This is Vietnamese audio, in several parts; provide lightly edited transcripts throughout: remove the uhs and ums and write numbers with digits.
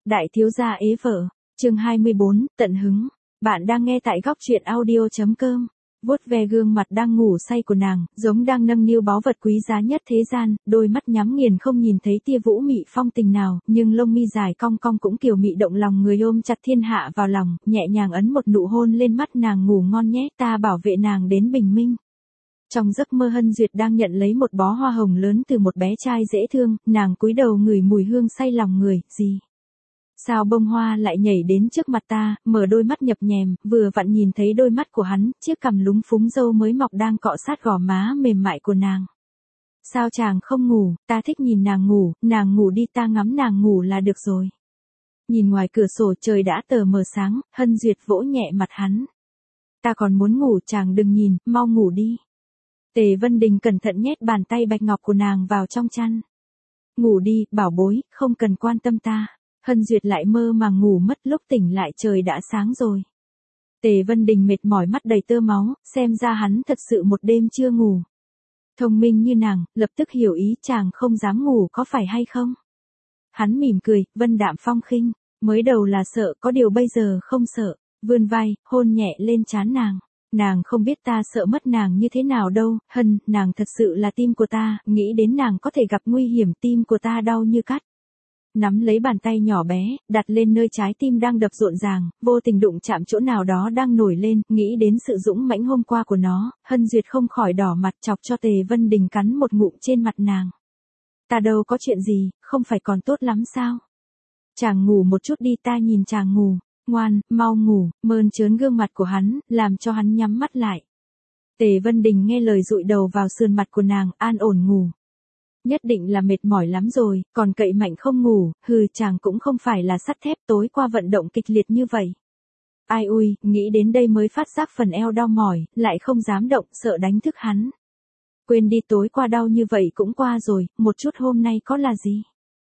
Đại thiếu gia ế vợ, chương 24, tận hứng. Bạn đang nghe tại góc truyện audio.com. Vuốt ve gương mặt đang ngủ say của nàng, giống đang nâng niu báu vật quý giá nhất thế gian, đôi mắt nhắm nghiền không nhìn thấy tia vũ mị phong tình nào, nhưng lông mi dài cong cong cũng kiều mị động lòng người, ôm chặt thiên hạ vào lòng, nhẹ nhàng ấn một nụ hôn lên mắt nàng. Ngủ ngon nhé, ta bảo vệ nàng đến bình minh. Trong giấc mơ Hân Duyệt đang nhận lấy một bó hoa hồng lớn từ một bé trai dễ thương, nàng cúi đầu ngửi mùi hương say lòng người. Gì? Sao bông hoa lại nhảy đến trước mặt ta? Mở đôi mắt nhập nhèm, vừa vặn nhìn thấy đôi mắt của hắn, chiếc cằm lúng phúng râu mới mọc đang cọ sát gò má mềm mại của nàng. Sao chàng không ngủ? Ta thích nhìn nàng ngủ đi, ta ngắm nàng ngủ là được rồi. Nhìn ngoài cửa sổ trời đã tờ mờ sáng, Hân Duyệt vỗ nhẹ mặt hắn. Ta còn muốn ngủ, chàng đừng nhìn, mau ngủ đi. Tề Vân Đình cẩn thận nhét bàn tay bạch ngọc của nàng vào trong chăn. Ngủ đi, bảo bối, không cần quan tâm ta. Hân Duyệt lại mơ màng ngủ mất, lúc tỉnh lại trời đã sáng rồi. Tề Vân Đình mệt mỏi, mắt đầy tơ máu, xem ra hắn thật sự một đêm chưa ngủ. Thông minh như nàng, lập tức hiểu ý, chàng không dám ngủ có phải hay không? Hắn mỉm cười, vân đạm phong khinh, mới đầu là sợ, có điều bây giờ không sợ, vươn vai, hôn nhẹ lên trán nàng. Nàng không biết ta sợ mất nàng như thế nào đâu, Hân, nàng thật sự là tim của ta, nghĩ đến nàng có thể gặp nguy hiểm, tim của ta đau như cắt. Nắm lấy bàn tay nhỏ bé, đặt lên nơi trái tim đang đập rộn ràng, vô tình đụng chạm chỗ nào đó đang nổi lên, nghĩ đến sự dũng mãnh hôm qua của nó, Hân Duyệt không khỏi đỏ mặt, chọc cho Tề Vân Đình cắn một ngụm trên mặt nàng. Ta đâu có chuyện gì, không phải còn tốt lắm sao? Chàng ngủ một chút đi, ta nhìn chàng ngủ. Ngoan, mau ngủ, mơn trớn gương mặt của hắn, làm cho hắn nhắm mắt lại. Tề Vân Đình nghe lời dụi đầu vào sườn mặt của nàng, an ổn ngủ. Nhất định là mệt mỏi lắm rồi, còn cậy mạnh không ngủ, chàng cũng không phải là sắt thép, tối qua vận động kịch liệt như vậy. Ai ui, nghĩ đến đây mới phát giác phần eo đau mỏi, lại không dám động, sợ đánh thức hắn. Quên đi, tối qua đau như vậy cũng qua rồi, một chút hôm nay có là gì?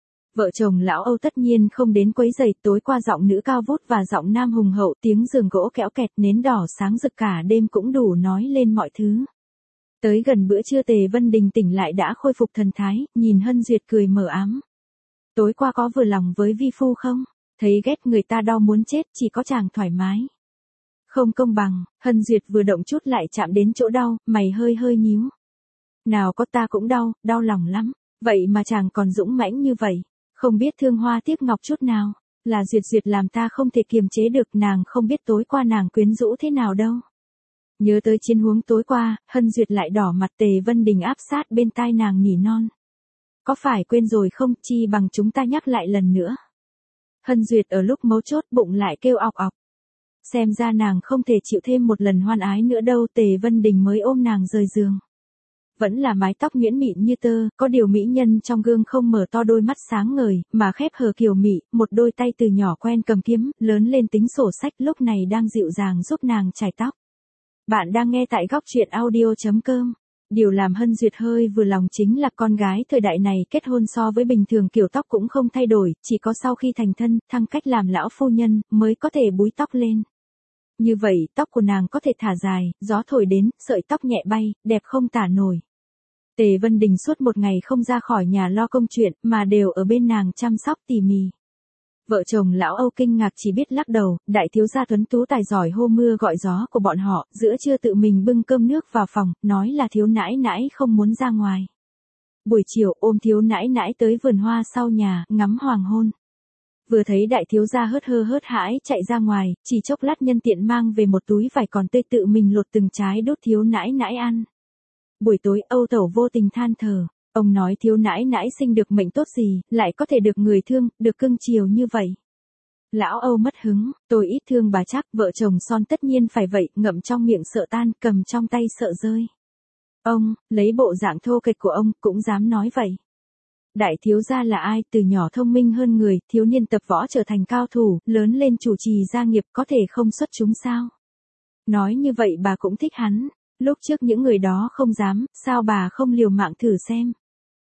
Vợ chồng lão Âu tất nhiên không đến quấy rầy, tối qua giọng nữ cao vút và giọng nam hùng hậu, tiếng giường gỗ kéo kẹt, nến đỏ sáng rực cả đêm cũng đủ nói lên mọi thứ. Tới gần bữa trưa Tề Vân Đình tỉnh lại đã khôi phục thần thái, nhìn Hân Duyệt cười mờ ám. Tối qua có vừa lòng với vi phu không? Thấy ghét người ta đau muốn chết, chỉ có chàng thoải mái. Không công bằng, Hân Duyệt vừa động chút lại chạm đến chỗ đau, mày hơi nhíu. Nào có, ta cũng đau lòng lắm, vậy mà chàng còn dũng mãnh như vậy. Không biết thương hoa tiếc ngọc chút nào, là Duyệt làm ta không thể kiềm chế được, nàng không biết tối qua nàng quyến rũ thế nào đâu. Nhớ tới chiến huống tối qua, Hân Duyệt lại đỏ mặt. Tề Vân Đình áp sát bên tai nàng nỉ non. Có phải quên rồi không, chi bằng chúng ta nhắc lại lần nữa. Hân Duyệt ở lúc mấu chốt bụng lại kêu ọc ọc. Xem ra nàng không thể chịu thêm một lần hoan ái nữa đâu. Tề Vân Đình mới ôm nàng rời giường. Vẫn là mái tóc nhuyễn mịn như tơ, có điều mỹ nhân trong gương không mở to đôi mắt sáng ngời, mà khép hờ kiều mị, một đôi tay từ nhỏ quen cầm kiếm, lớn lên tính sổ sách, lúc này đang dịu dàng giúp nàng chải tóc. Bạn đang nghe tại góc truyện audio.com. Điều làm Hân Duyệt hơi vừa lòng chính là con gái thời đại này kết hôn so với bình thường kiểu tóc cũng không thay đổi, chỉ có sau khi thành thân, thăng cách làm lão phu nhân, mới có thể búi tóc lên. Như vậy, tóc của nàng có thể thả dài, gió thổi đến, sợi tóc nhẹ bay, đẹp không tả nổi. Tề Vân Đình suốt một ngày không ra khỏi nhà lo công chuyện, mà đều ở bên nàng chăm sóc tỉ mỉ. Vợ chồng lão Âu kinh ngạc chỉ biết lắc đầu, đại thiếu gia tuấn tú tài giỏi hô mưa gọi gió của bọn họ, giữa trưa tự mình bưng cơm nước vào phòng, nói là thiếu nãi nãi không muốn ra ngoài. Buổi chiều ôm thiếu nãi nãi tới vườn hoa sau nhà, ngắm hoàng hôn. Vừa thấy đại thiếu gia hớt hãi chạy ra ngoài, chỉ chốc lát nhân tiện mang về một túi vải còn tươi, tự mình lột từng trái đút thiếu nãi nãi ăn. Buổi tối Âu tẩu vô tình than thở, ông nói thiếu nãi nãi sinh được mệnh tốt gì, lại có thể được người thương, được cưng chiều như vậy. Lão Âu mất hứng, tôi ít thương bà chắc, vợ chồng son tất nhiên phải vậy, ngậm trong miệng sợ tan, cầm trong tay sợ rơi. Ông, lấy bộ dạng thô kệch của ông, cũng dám nói vậy. Đại thiếu gia là ai, từ nhỏ thông minh hơn người, thiếu niên tập võ trở thành cao thủ, lớn lên chủ trì gia nghiệp, có thể không xuất chúng sao? Nói như vậy bà cũng thích hắn. Lúc trước những người đó không dám, sao bà không liều mạng thử xem?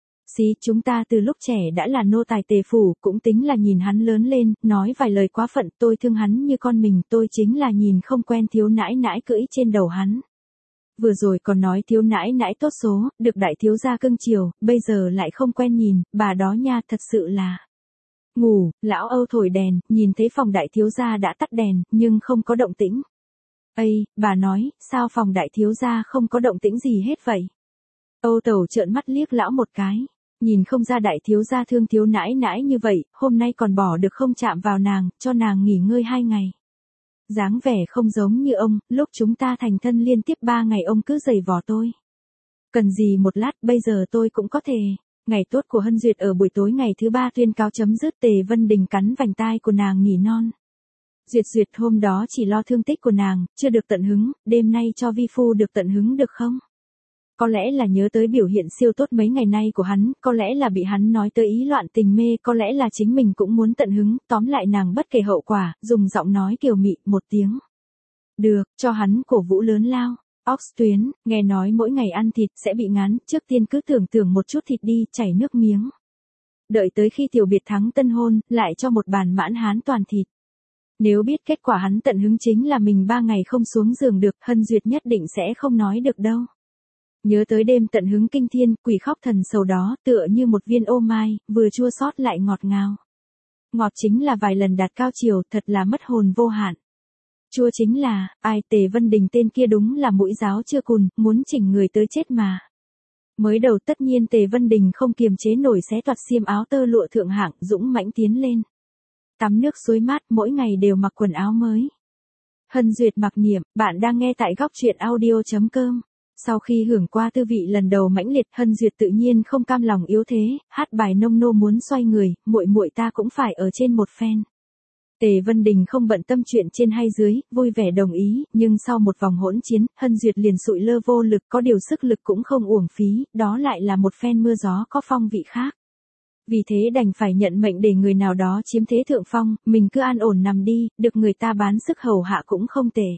Chúng ta từ lúc trẻ đã là nô tài Tề phủ, cũng tính là nhìn hắn lớn lên, nói vài lời quá phận, tôi thương hắn như con mình, tôi chính là nhìn không quen thiếu nãi nãi cưỡi trên đầu hắn. Vừa rồi còn nói thiếu nãi nãi tốt số, được đại thiếu gia cưng chiều, bây giờ lại không quen nhìn, bà đó nha, thật sự là. Ngủ, lão Âu thổi đèn, nhìn thấy phòng đại thiếu gia đã tắt đèn, nhưng không có động tĩnh. Ây, bà nói, sao phòng đại thiếu gia không có động tĩnh gì hết vậy? Âu Tẩu trợn mắt liếc lão một cái, nhìn không ra đại thiếu gia thương thiếu nãi nãi như vậy, hôm nay còn bỏ được không chạm vào nàng, cho nàng nghỉ ngơi 2 ngày. Dáng vẻ không giống như ông, lúc chúng ta thành thân liên tiếp 3 ngày ông cứ giày vò tôi. Cần gì một lát, bây giờ tôi cũng có thể. Ngày tốt của Hân Duyệt ở buổi tối ngày thứ 3 tuyên cáo chấm dứt. Tề Vân Đình cắn vành tai của nàng nỉ non. Duyệt hôm đó chỉ lo thương tích của nàng, chưa được tận hứng, đêm nay cho vi phu được tận hứng được không? Có lẽ là nhớ tới biểu hiện siêu tốt mấy ngày nay của hắn, có lẽ là bị hắn nói tới ý loạn tình mê, có lẽ là chính mình cũng muốn tận hứng, tóm lại nàng bất kể hậu quả, dùng giọng nói kiều mị, một tiếng. Được, cho hắn cổ vũ lớn lao. Ox tuyến, nghe nói mỗi ngày ăn thịt sẽ bị ngán, trước tiên cứ tưởng một chút thịt đi, chảy nước miếng. Đợi tới khi tiểu biệt thắng tân hôn, lại cho một bàn mãn hán toàn thịt. Nếu biết kết quả hắn tận hứng chính là mình 3 ngày không xuống giường được, Hân Duyệt nhất định sẽ không nói được đâu. Nhớ tới đêm tận hứng kinh thiên, quỷ khóc thần sầu đó, tựa như một viên ô mai, vừa chua xót lại ngọt ngào. Ngọt chính là vài lần đạt cao chiều, thật là mất hồn vô hạn. Chua chính là, ai Tề Vân Đình tên kia đúng là mũi giáo chưa cùn, muốn chỉnh người tới chết mà. Mới đầu tất nhiên Tề Vân Đình không kiềm chế nổi xé toạc xiêm áo tơ lụa thượng hạng, dũng mãnh tiến lên. Tắm nước suối mát, mỗi ngày đều mặc quần áo mới. Hân Duyệt mặc niệm, bạn đang nghe tại góc truyện audio.com. Sau khi hưởng qua tư vị lần đầu mãnh liệt, Hân Duyệt tự nhiên không cam lòng yếu thế, hát bài nông nô muốn xoay người, muội ta cũng phải ở trên một phen. Tề Vân Đình không bận tâm chuyện trên hay dưới, vui vẻ đồng ý, nhưng sau một vòng hỗn chiến, Hân Duyệt liền sụi lơ vô lực, có điều sức lực cũng không uổng phí, đó lại là một phen mưa gió có phong vị khác. Vì thế đành phải nhận mệnh để người nào đó chiếm thế thượng phong, mình cứ an ổn nằm đi, được người ta bán sức hầu hạ cũng không tệ.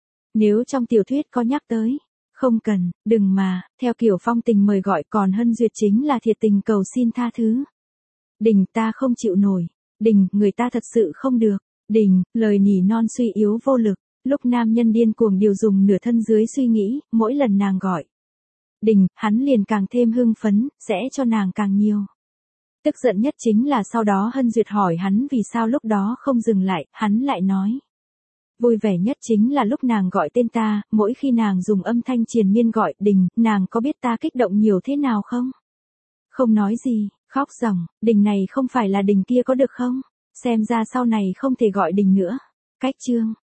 Nếu trong tiểu thuyết có nhắc tới, không cần, đừng mà, theo kiểu phong tình mời gọi, còn Hân Duyệt chính là thiệt tình cầu xin tha thứ. Đình ta không chịu nổi. Đình, người ta thật sự không được. Đình, lời nỉ non suy yếu vô lực. Lúc nam nhân điên cuồng điều dùng nửa thân dưới suy nghĩ, mỗi lần nàng gọi Đình, hắn liền càng thêm hưng phấn, sẽ cho nàng càng nhiều. Tức giận nhất chính là sau đó Hân Duyệt hỏi hắn vì sao lúc đó không dừng lại, hắn lại nói. Vui vẻ nhất chính là lúc nàng gọi tên ta, mỗi khi nàng dùng âm thanh triền miên gọi Đình, nàng có biết ta kích động nhiều thế nào không? Không nói gì, khóc ròng, Đình này không phải là Đình kia có được không? Xem ra sau này không thể gọi Đình nữa. Cách chương.